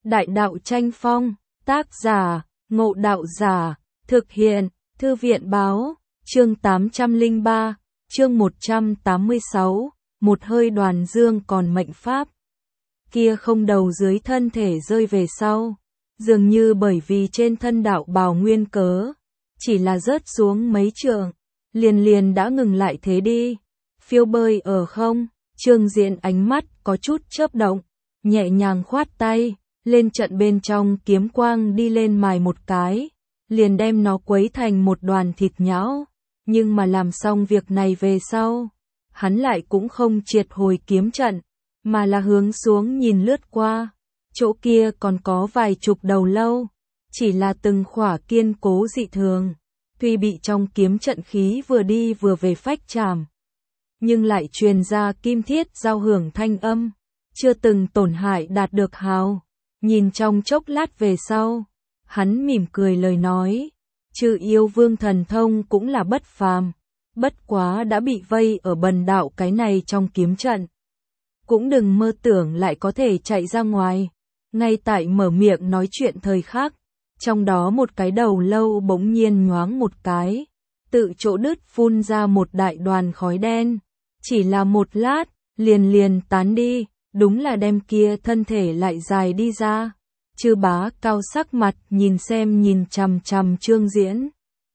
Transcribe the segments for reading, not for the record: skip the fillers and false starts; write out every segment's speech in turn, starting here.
Đại đạo tranh phong, tác giả, Ngộ Đạo Giả, thực hiện, Thư viện báo, chương 803, chương 186, một hơi đoàn dương còn mệnh pháp. Kia không đầu dưới thân thể rơi về sau, dường như bởi vì trên thân đạo bào nguyên cớ, chỉ là rớt xuống mấy trượng, liền đã ngừng lại thế đi. Phiêu bơi ở không, Trương Diễn ánh mắt có chút chớp động, nhẹ nhàng khoát tay, lên trận bên trong kiếm quang đi lên mài một cái, liền đem nó quấy thành một đoàn thịt nhão. Nhưng mà làm xong việc này về sau, hắn lại cũng không triệt hồi kiếm trận, mà là hướng xuống nhìn lướt qua. Chỗ kia còn có vài chục đầu lâu, chỉ là từng khỏa kiên cố dị thường, tuy bị trong kiếm trận khí vừa đi vừa về phách chạm, nhưng lại truyền ra kim thiết giao hưởng thanh âm, chưa từng tổn hại đạt được hào. Nhìn trong chốc lát về sau, hắn mỉm cười lời nói, chư yêu vương thần thông cũng là bất phàm, bất quá đã bị vây ở bần đạo cái này trong kiếm trận. Cũng đừng mơ tưởng lại có thể chạy ra ngoài. Ngay tại mở miệng nói chuyện thời khắc, trong đó một cái đầu lâu bỗng nhiên nhoáng một cái, tự chỗ đứt phun ra một đại đoàn khói đen, chỉ là một lát, liền tán đi, đúng là đem kia thân thể lại dài đi ra. Chư Bá Cao sắc mặt nhìn chằm chằm Trương Diễn,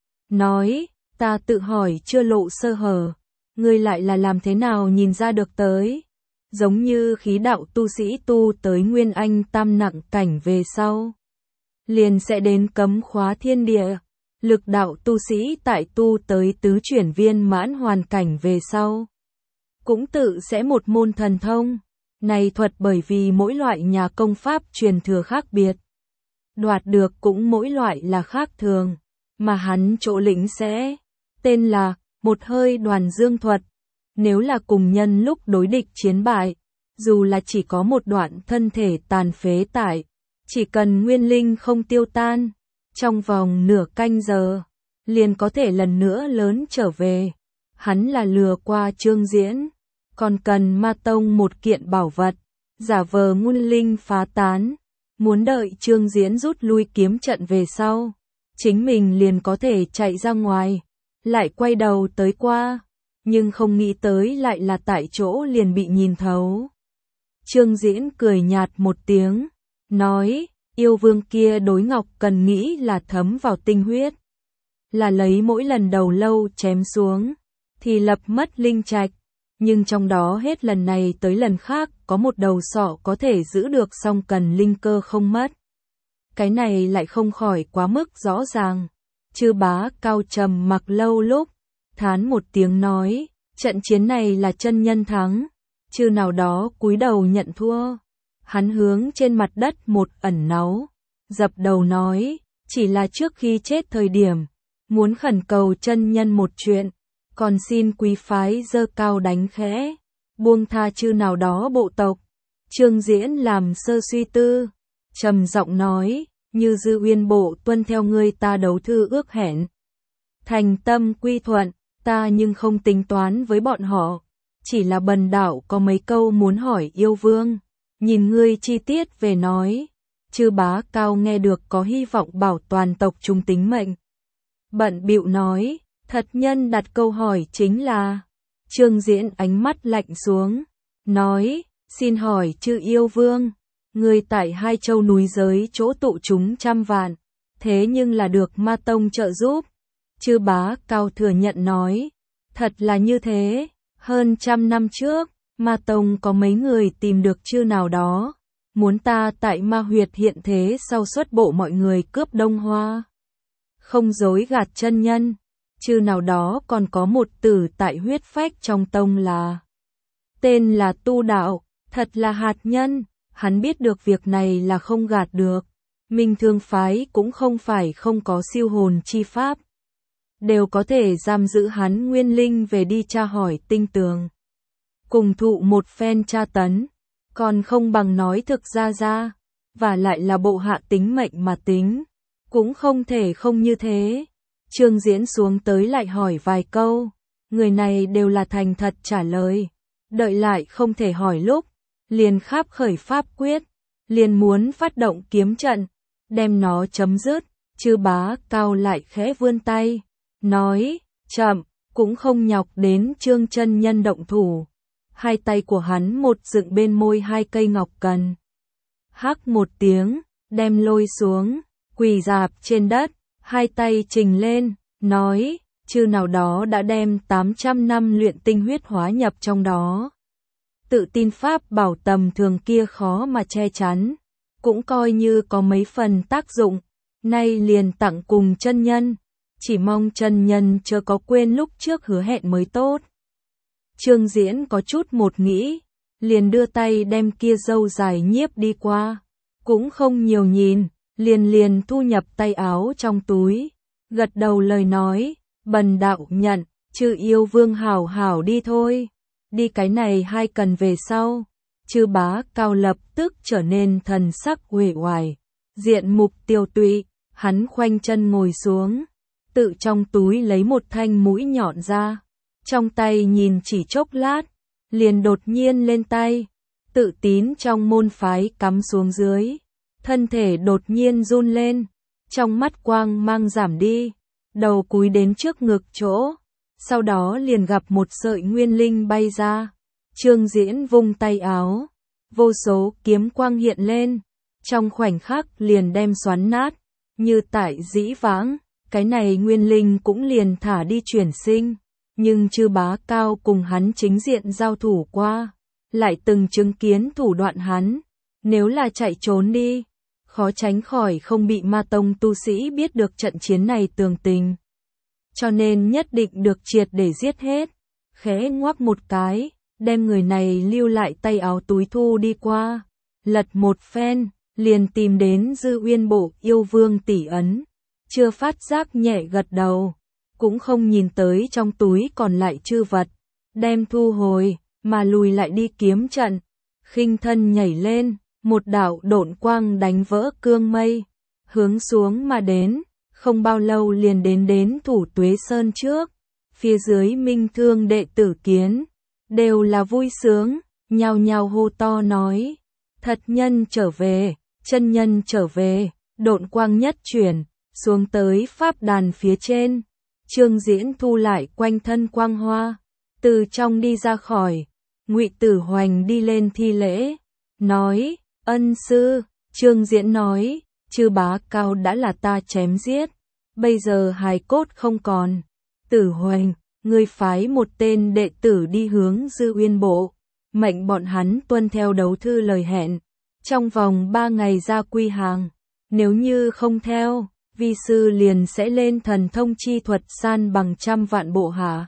nói, ta tự hỏi chưa lộ sơ hở, ngươi lại là làm thế nào nhìn ra được tới? Giống như khí đạo tu sĩ tu tới Nguyên Anh tam nặng cảnh về sau, liền sẽ đến cấm khóa thiên địa. Lực đạo tu sĩ tại tu tới tứ chuyển viên mãn hoàn cảnh về sau, cũng tự sẽ một môn thần thông. Này thuật bởi vì mỗi loại nhà công pháp truyền thừa khác biệt, đoạt được cũng mỗi loại là khác thường, mà hắn chỗ lĩnh sẽ tên là một hơi đoàn dương thuật. Nếu là cùng nhân lúc đối địch chiến bại, dù là chỉ có một đoạn thân thể tàn phế tại, chỉ cần nguyên linh không tiêu tan, trong vòng nửa canh giờ, liền có thể lần nữa lớn trở về. Hắn là lừa qua Trương Diễn, còn cần Ma Tông một kiện bảo vật, giả vờ nguyên linh phá tán, muốn đợi Trương Diễn rút lui kiếm trận về sau, chính mình liền có thể chạy ra ngoài, lại quay đầu tới qua, nhưng không nghĩ tới lại là tại chỗ liền bị nhìn thấu. Trương Diễn cười nhạt một tiếng, nói, yêu vương kia đối Ngọc Cần nghĩ là thấm vào tinh huyết, là lấy mỗi lần đầu lâu chém xuống, thì lập mất linh trạch, nhưng trong đó hết lần này tới lần khác có một đầu sọ có thể giữ được song cần linh cơ không mất. Cái này lại không khỏi quá mức rõ ràng. Chư Bá Cao trầm mặc lâu lúc, thán một tiếng nói, trận chiến này là chân nhân thắng. Chư nào đó cúi đầu nhận thua. Hắn hướng trên mặt đất một ẩn náu, dập đầu nói, chỉ là trước khi chết thời điểm, muốn khẩn cầu chân nhân một chuyện, còn xin quý phái giơ cao đánh khẽ, buông tha chư nào đó bộ tộc. Trương Diễn làm sơ suy tư, trầm giọng nói, như Dư Uyên bộ tuân theo ngươi ta đấu thư ước hẹn, thành tâm quy thuận, ta nhưng không tính toán với bọn họ, chỉ là bần đạo có mấy câu muốn hỏi yêu vương, nhìn ngươi chi tiết về nói. Chư Bá Cao nghe được có hy vọng bảo toàn tộc trung tính mệnh, bận bịu nói, thật nhân đặt câu hỏi chính là. Trương Diễn ánh mắt lạnh xuống, nói, xin hỏi chư yêu vương, người tại hai châu núi giới chỗ tụ chúng trăm vạn, thế nhưng là được Ma Tông trợ giúp. Chư Bá Cao thừa nhận nói, thật là như thế, hơn 100 năm trước, Ma Tông có mấy người tìm được chư nào đó, muốn ta tại Ma Huyệt hiện thế sau xuất bộ mọi người cướp Đông Hoa. Không dối gạt chân nhân, chư nào đó còn có một tử tại huyết phách trong tông là tên là Tu Đạo, thật là hạt nhân. Hắn biết được việc này là không gạt được, Minh Thương phái cũng không phải không có siêu hồn chi pháp, đều có thể giam giữ hắn nguyên linh về đi tra hỏi tinh tường, cùng thụ một phen tra tấn, còn không bằng nói thực ra, và lại là bộ hạ tính mệnh mà tính, cũng không thể không như thế. Trương Diễn xuống tới lại hỏi vài câu, người này đều là thành thật trả lời, đợi lại không thể hỏi lúc, liền kháp khởi pháp quyết, liền muốn phát động kiếm trận, đem nó chấm dứt. Chư Bá Cao lại khẽ vươn tay, nói, chậm, cũng không nhọc đến Trương chân nhân động thủ. Hai tay của hắn một dựng bên môi hai cây ngọc cần. Hắc một tiếng, đem lôi xuống, quỳ rạp trên đất, hai tay trình lên, nói, chư nào đó đã đem 800 năm luyện tinh huyết hóa nhập trong đó. Tự tin pháp bảo tầm thường kia khó mà che chắn, cũng coi như có mấy phần tác dụng, nay liền tặng cùng chân nhân, chỉ mong chân nhân chớ có quên lúc trước hứa hẹn mới tốt. Trương Diễn có chút một nghĩ, liền đưa tay đem kia râu dài nhiếp đi qua, cũng không nhiều nhìn, liền thu nhập tay áo trong túi, gật đầu lời nói, bần đạo nhận, chư yêu vương hảo hảo đi thôi, đi cái này hai cần về sau. Chư Bá Cao lập tức trở nên thần sắc uể oải, diện mục tiêu tụy, hắn khoanh chân ngồi xuống, tự trong túi lấy một thanh mũi nhọn ra, trong tay nhìn chỉ chốc lát, liền đột nhiên lên tay, tự tín trong môn phái cắm xuống dưới, thân thể đột nhiên run lên, trong mắt quang mang giảm đi, đầu cúi đến trước ngực chỗ, sau đó liền gặp một sợi nguyên linh bay ra. Trương Diễn vung tay áo, vô số kiếm quang hiện lên, trong khoảnh khắc liền đem xoắn nát, như tại dĩ vãng, cái này nguyên linh cũng liền thả đi chuyển sinh, nhưng Chư Bá Cao cùng hắn chính diện giao thủ qua, lại từng chứng kiến thủ đoạn hắn, nếu là chạy trốn đi, khó tránh khỏi không bị ma tông tu sĩ biết được trận chiến này tường tình. Cho nên nhất định được triệt để giết hết, khẽ ngoắc một cái, đem người này lưu lại tay áo túi thu đi qua, lật một phen, liền tìm đến Dư Uyên Bộ yêu vương tỷ ấn, chưa phát giác nhẹ gật đầu, cũng không nhìn tới trong túi còn lại chư vật, đem thu hồi, mà lùi lại đi kiếm trận, khinh thân nhảy lên, một đạo độn quang đánh vỡ cương mây, hướng xuống mà đến, không bao lâu liền đến Thủ Tuế Sơn trước, phía dưới Minh Thương đệ tử kiến, đều là vui sướng, nhao nhao hô to nói, thật nhân trở về, chân nhân trở về, độn quang nhất chuyển, xuống tới pháp đàn phía trên, Trương Diễn thu lại quanh thân quang hoa, từ trong đi ra khỏi, Ngụy Tử Hoành đi lên thi lễ, nói, ân sư. Trương Diễn nói, Chư Bá Cao đã là ta chém giết, bây giờ hài cốt không còn, Tử Hoành, ngươi phái một tên đệ tử đi hướng Dư Uyên Bộ, mệnh bọn hắn tuân theo đấu thư lời hẹn, trong vòng 3 ngày ra quy hàng, nếu như không theo, vi sư liền sẽ lên thần thông chi thuật san bằng 100 vạn bộ hạ.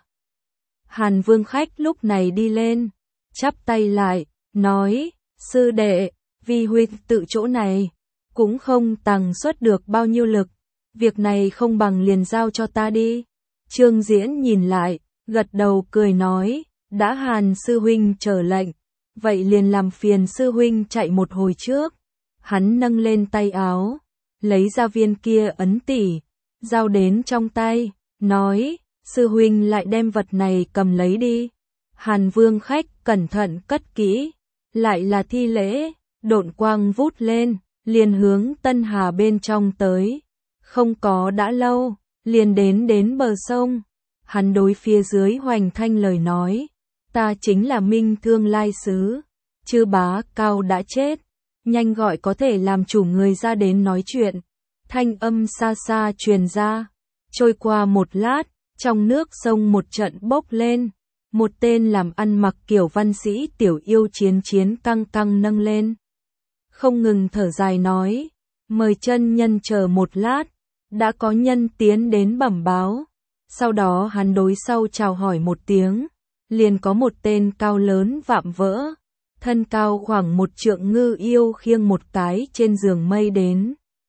Hàn Vương Khách lúc này đi lên, chắp tay lại, nói, sư đệ, vi huynh tự chỗ này, cũng không tàng xuất được bao nhiêu lực, việc này không bằng liền giao cho ta đi. Trương Diễn nhìn lại, gật đầu cười nói, đã Hàn sư huynh chờ lệnh, vậy liền làm phiền sư huynh chạy một hồi trước. Hắn nâng lên tay áo, lấy ra viên kia ấn tỷ, giao đến trong tay, nói, sư huynh lại đem vật này cầm lấy đi. Hàn Vương Khách cẩn thận cất kỹ, lại là thi lễ, độn quang vút lên, liền hướng Tân Hà bên trong tới, không có đã lâu, liền đến bờ sông. Hắn đối phía dưới Hoành Thanh lời nói, ta chính là Minh Thương Lai Sứ, Chư Bá Cao đã chết, nhanh gọi có thể làm chủ người ra đến nói chuyện. Thanh âm xa xa truyền ra, trôi qua một lát, trong nước sông một trận bốc lên, một tên làm ăn mặc kiểu văn sĩ tiểu yêu chiến căng căng nâng lên, không ngừng thở dài nói, mời chân nhân chờ một lát, đã có nhân tiến đến bẩm báo. Sau đó hắn đối sau chào hỏi một tiếng, liền có một tên cao lớn vạm vỡ, thân cao khoảng 1 trượng ngư yêu khiêng một cái trên giường mây đến.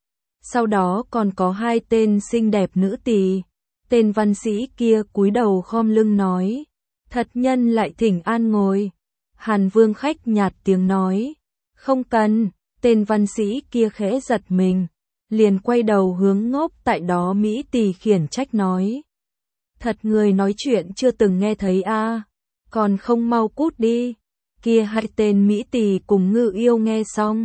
Sau đó còn có 2 tên xinh đẹp nữ tỳ, tên văn sĩ kia cúi đầu khom lưng nói, thật nhân lại thỉnh an ngồi. Hàn Vương Khách nhạt tiếng nói, không cần. Tên văn sĩ kia khẽ giật mình, liền quay đầu hướng ngốc tại đó Mỹ tỳ khiển trách nói, thật người nói chuyện chưa từng nghe thấy a, còn không mau cút đi. Kia 2 tên Mỹ tỳ cùng ngư yêu nghe xong,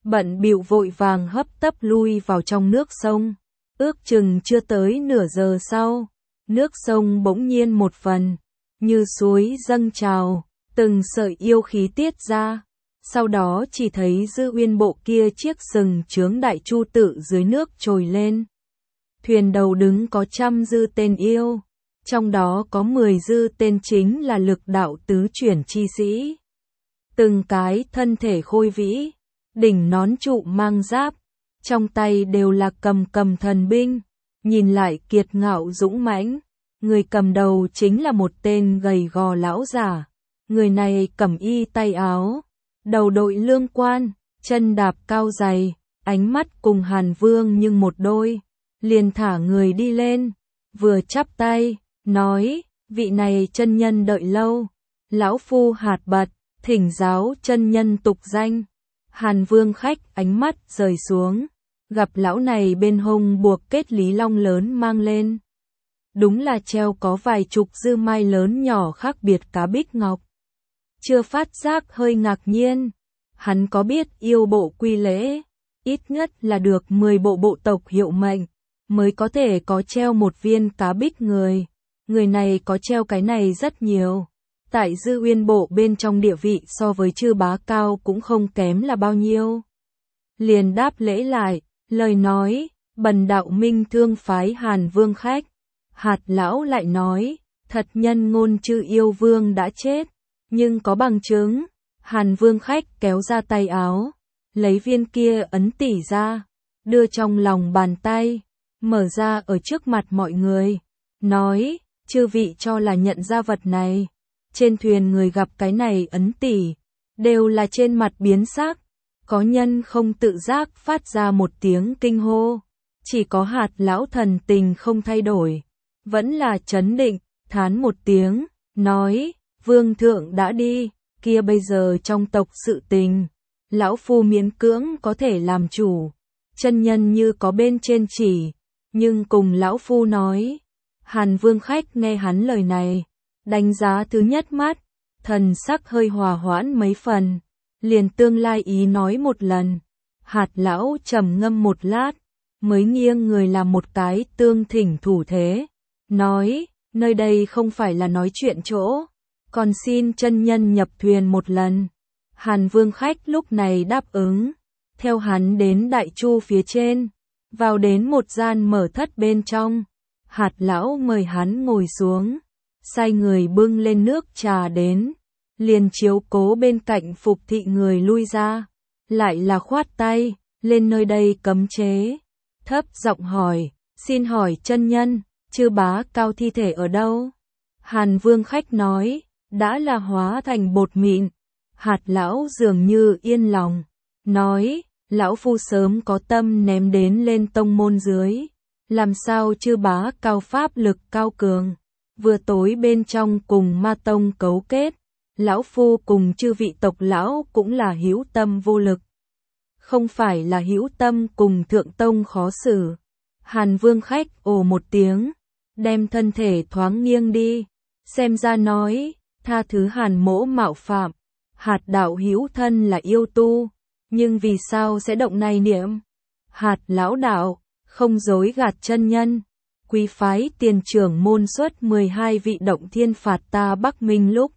bận bịu vội vàng hấp tấp lui vào trong nước sông. Ước chừng chưa tới nửa giờ sau, nước sông bỗng nhiên một phần, như suối dâng trào, từng sợi yêu khí tiết ra. Sau đó chỉ thấy Dư Uyên bộ kia chiếc sừng chướng đại chu tự dưới nước trồi lên. Thuyền đầu đứng có 100 dư tên yêu, trong đó có 10 dư tên chính là lực đạo tứ chuyển chi sĩ. Từng cái thân thể khôi vĩ, đỉnh nón trụ mang giáp, trong tay đều là cầm thần binh, nhìn lại kiệt ngạo dũng mãnh. Người cầm đầu chính là một tên gầy gò lão giả, người này cẩm y tay áo, đầu đội lương quan, chân đạp cao giày, ánh mắt cùng Hàn Vương nhưng một đôi, liền thả người đi lên, vừa chắp tay, nói, vị này chân nhân đợi lâu, lão phu Hạt Bật, thỉnh giáo chân nhân tục danh. Hàn Vương khách ánh mắt rời xuống, gặp lão này bên hông buộc kết lý long lớn mang lên. Đúng là treo có vài chục dư mai lớn nhỏ khác biệt cá bích ngọc. Chưa phát giác hơi ngạc nhiên, hắn có biết yêu bộ quy lễ, ít nhất là được 10 bộ bộ tộc hiệu mệnh, mới có thể có treo một viên cá bích người. Người này có treo cái này rất nhiều. Tại Dư Uyên bộ bên trong địa vị so với chư bá cao cũng không kém là bao nhiêu. Liền đáp lễ lại, lời nói, bần đạo Minh Thương phái Hàn Vương khách. Hạt lão lại nói, thật nhân ngôn chư yêu vương đã chết, nhưng có bằng chứng. Hàn Vương khách kéo ra tay áo, lấy viên kia ấn tỷ ra, đưa trong lòng bàn tay, mở ra ở trước mặt mọi người, nói, chư vị cho là nhận ra vật này. Trên thuyền người gặp cái này ấn tỷ, đều là trên mặt biến sắc, có nhân không tự giác phát ra một tiếng kinh hô, chỉ có Hạt lão thần tình không thay đổi, vẫn là trấn định, thán một tiếng, nói, vương thượng đã đi, kia bây giờ trong tộc sự tình, lão phu miễn cưỡng có thể làm chủ, chân nhân như có bên trên chỉ, nhưng cùng lão phu nói. Hàn Vương khách nghe hắn lời này, đánh giá thứ nhất mắt, thần sắc hơi hòa hoãn mấy phần, liền tương lai ý nói một lần. Hạt lão trầm ngâm một lát, mới nghiêng người làm một cái tương thỉnh thủ thế, nói, nơi đây không phải là nói chuyện chỗ, còn xin chân nhân nhập thuyền một lần. Hàn Vương khách lúc này đáp ứng, theo hắn đến đại chu phía trên, vào đến một gian mở thất bên trong. Hạt lão mời hắn ngồi xuống, sai người bưng lên nước trà đến, liền chiếu cố bên cạnh phục thị người lui ra, lại là khoát tay, lên nơi đây cấm chế, thấp giọng hỏi, xin hỏi chân nhân, chư bá cao thi thể ở đâu? Hàn Vương khách nói, đã là hóa thành bột mịn. Hạt lão dường như yên lòng, nói, lão phu sớm có tâm ném đến lên tông môn dưới. Làm sao chư bá cao pháp lực cao cường, vừa tối bên trong cùng ma tông cấu kết, lão phu cùng chư vị tộc lão cũng là hữu tâm vô lực. Không phải là hữu tâm cùng thượng tông khó xử. Hàn Vương khách ồ một tiếng, đem thân thể thoáng nghiêng đi, xem ra nói, tha thứ Hàn mỗ mạo phạm, Hạt đạo hữu thân là yêu tu, nhưng vì sao sẽ động này niệm? Hạt lão đạo, không dối gạt chân nhân, quý phái tiền trưởng môn xuất 12 vị động thiên phạt ta Bắc Minh lúc.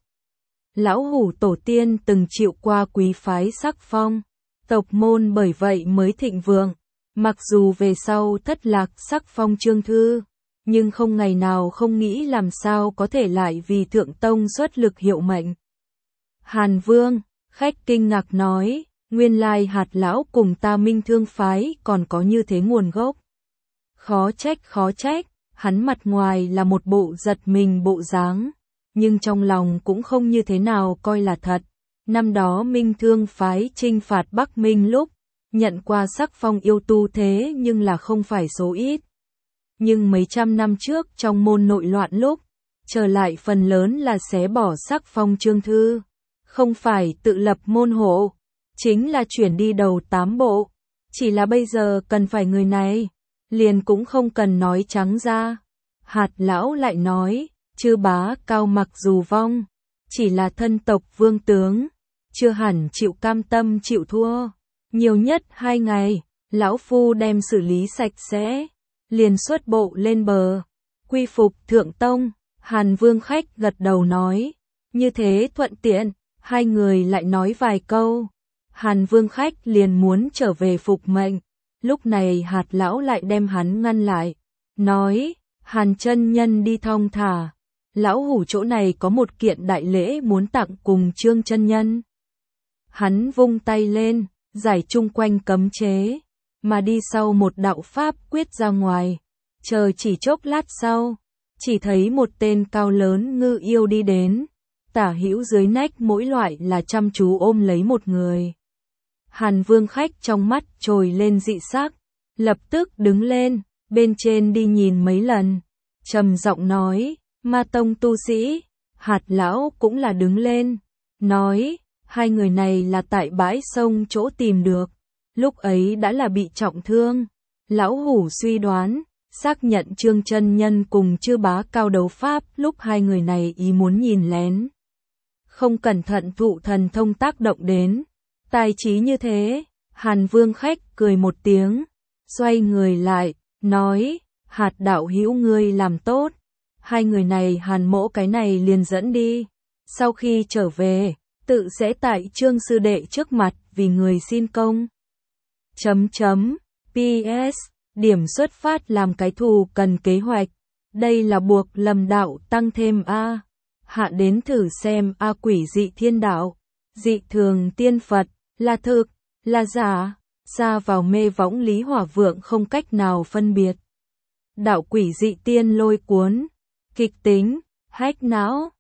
Lão hủ tổ tiên từng chịu qua quý phái sắc phong, tộc môn bởi vậy mới thịnh vượng, mặc dù về sau thất lạc sắc phong trương thư, nhưng không ngày nào không nghĩ làm sao có thể lại vì thượng tông xuất lực hiệu mệnh. Hàn Vương, khách kinh ngạc nói, nguyên lai Hạt lão cùng ta Minh Thương phái còn có như thế nguồn gốc. Khó trách, hắn mặt ngoài là một bộ giật mình bộ dáng, nhưng trong lòng cũng không như thế nào coi là thật. Năm đó Minh Thương phái chinh phạt Bắc Minh lúc, nhận qua sắc phong yêu tu thế nhưng là không phải số ít. Nhưng mấy trăm năm trước trong môn nội loạn lúc, trở lại phần lớn là xé bỏ sắc phong trương thư, không phải tự lập môn hộ, chính là chuyển đi đầu 8 bộ, chỉ là bây giờ cần phải người này, liền cũng không cần nói trắng ra. Hạt lão lại nói, chư bá cao mặc dù vong, chỉ là thân tộc vương tướng, chưa hẳn chịu cam tâm chịu thua. Nhiều nhất 2 ngày, lão phu đem xử lý sạch sẽ, liền xuất bộ lên bờ. Quy phục thượng tông, Hàn Vương khách gật đầu nói, như thế thuận tiện, hai người lại nói vài câu. Hàn Vương khách liền muốn trở về phục mệnh, lúc này Hạt lão lại đem hắn ngăn lại, nói, Hàn chân nhân đi thong thả, lão hủ chỗ này có một kiện đại lễ muốn tặng cùng Trương chân nhân. Hắn vung tay lên, giải chung quanh cấm chế, mà đi sau một đạo pháp quyết ra ngoài, chờ chỉ chốc lát sau, chỉ thấy một tên cao lớn ngư yêu đi đến, tả hữu dưới nách mỗi loại là chăm chú ôm lấy một người. Hàn Vương khách trong mắt trồi lên dị sắc, lập tức đứng lên, bên trên đi nhìn mấy lần, trầm giọng nói, Ma tông tu sĩ. Hạt lão cũng là đứng lên, nói, hai người này là tại bãi sông chỗ tìm được, lúc ấy đã là bị trọng thương. Lão hủ suy đoán, xác nhận Trương chân nhân cùng Chư bá cao đấu pháp, lúc hai người này ý muốn nhìn lén, không cẩn thận thụ thần thông tác động đến. Tài trí như thế, Hàn Vương khách cười một tiếng, xoay người lại, nói, Hạt đạo hữu ngươi làm tốt, hai người này Hàn mỗ cái này liền dẫn đi, sau khi trở về, tự sẽ tại Trương sư đệ trước mặt vì người xin công. PS, điểm xuất phát làm cái thù cần kế hoạch, đây là buộc Lâm đạo tăng thêm A. Hạ đến thử xem A quỷ dị thiên đạo, dị thường tiên Phật, là thực, là giả, xa vào mê võng Lý Hỏa Vượng không cách nào phân biệt. Đạo quỷ dị tiên lôi cuốn, kịch tính, hách não.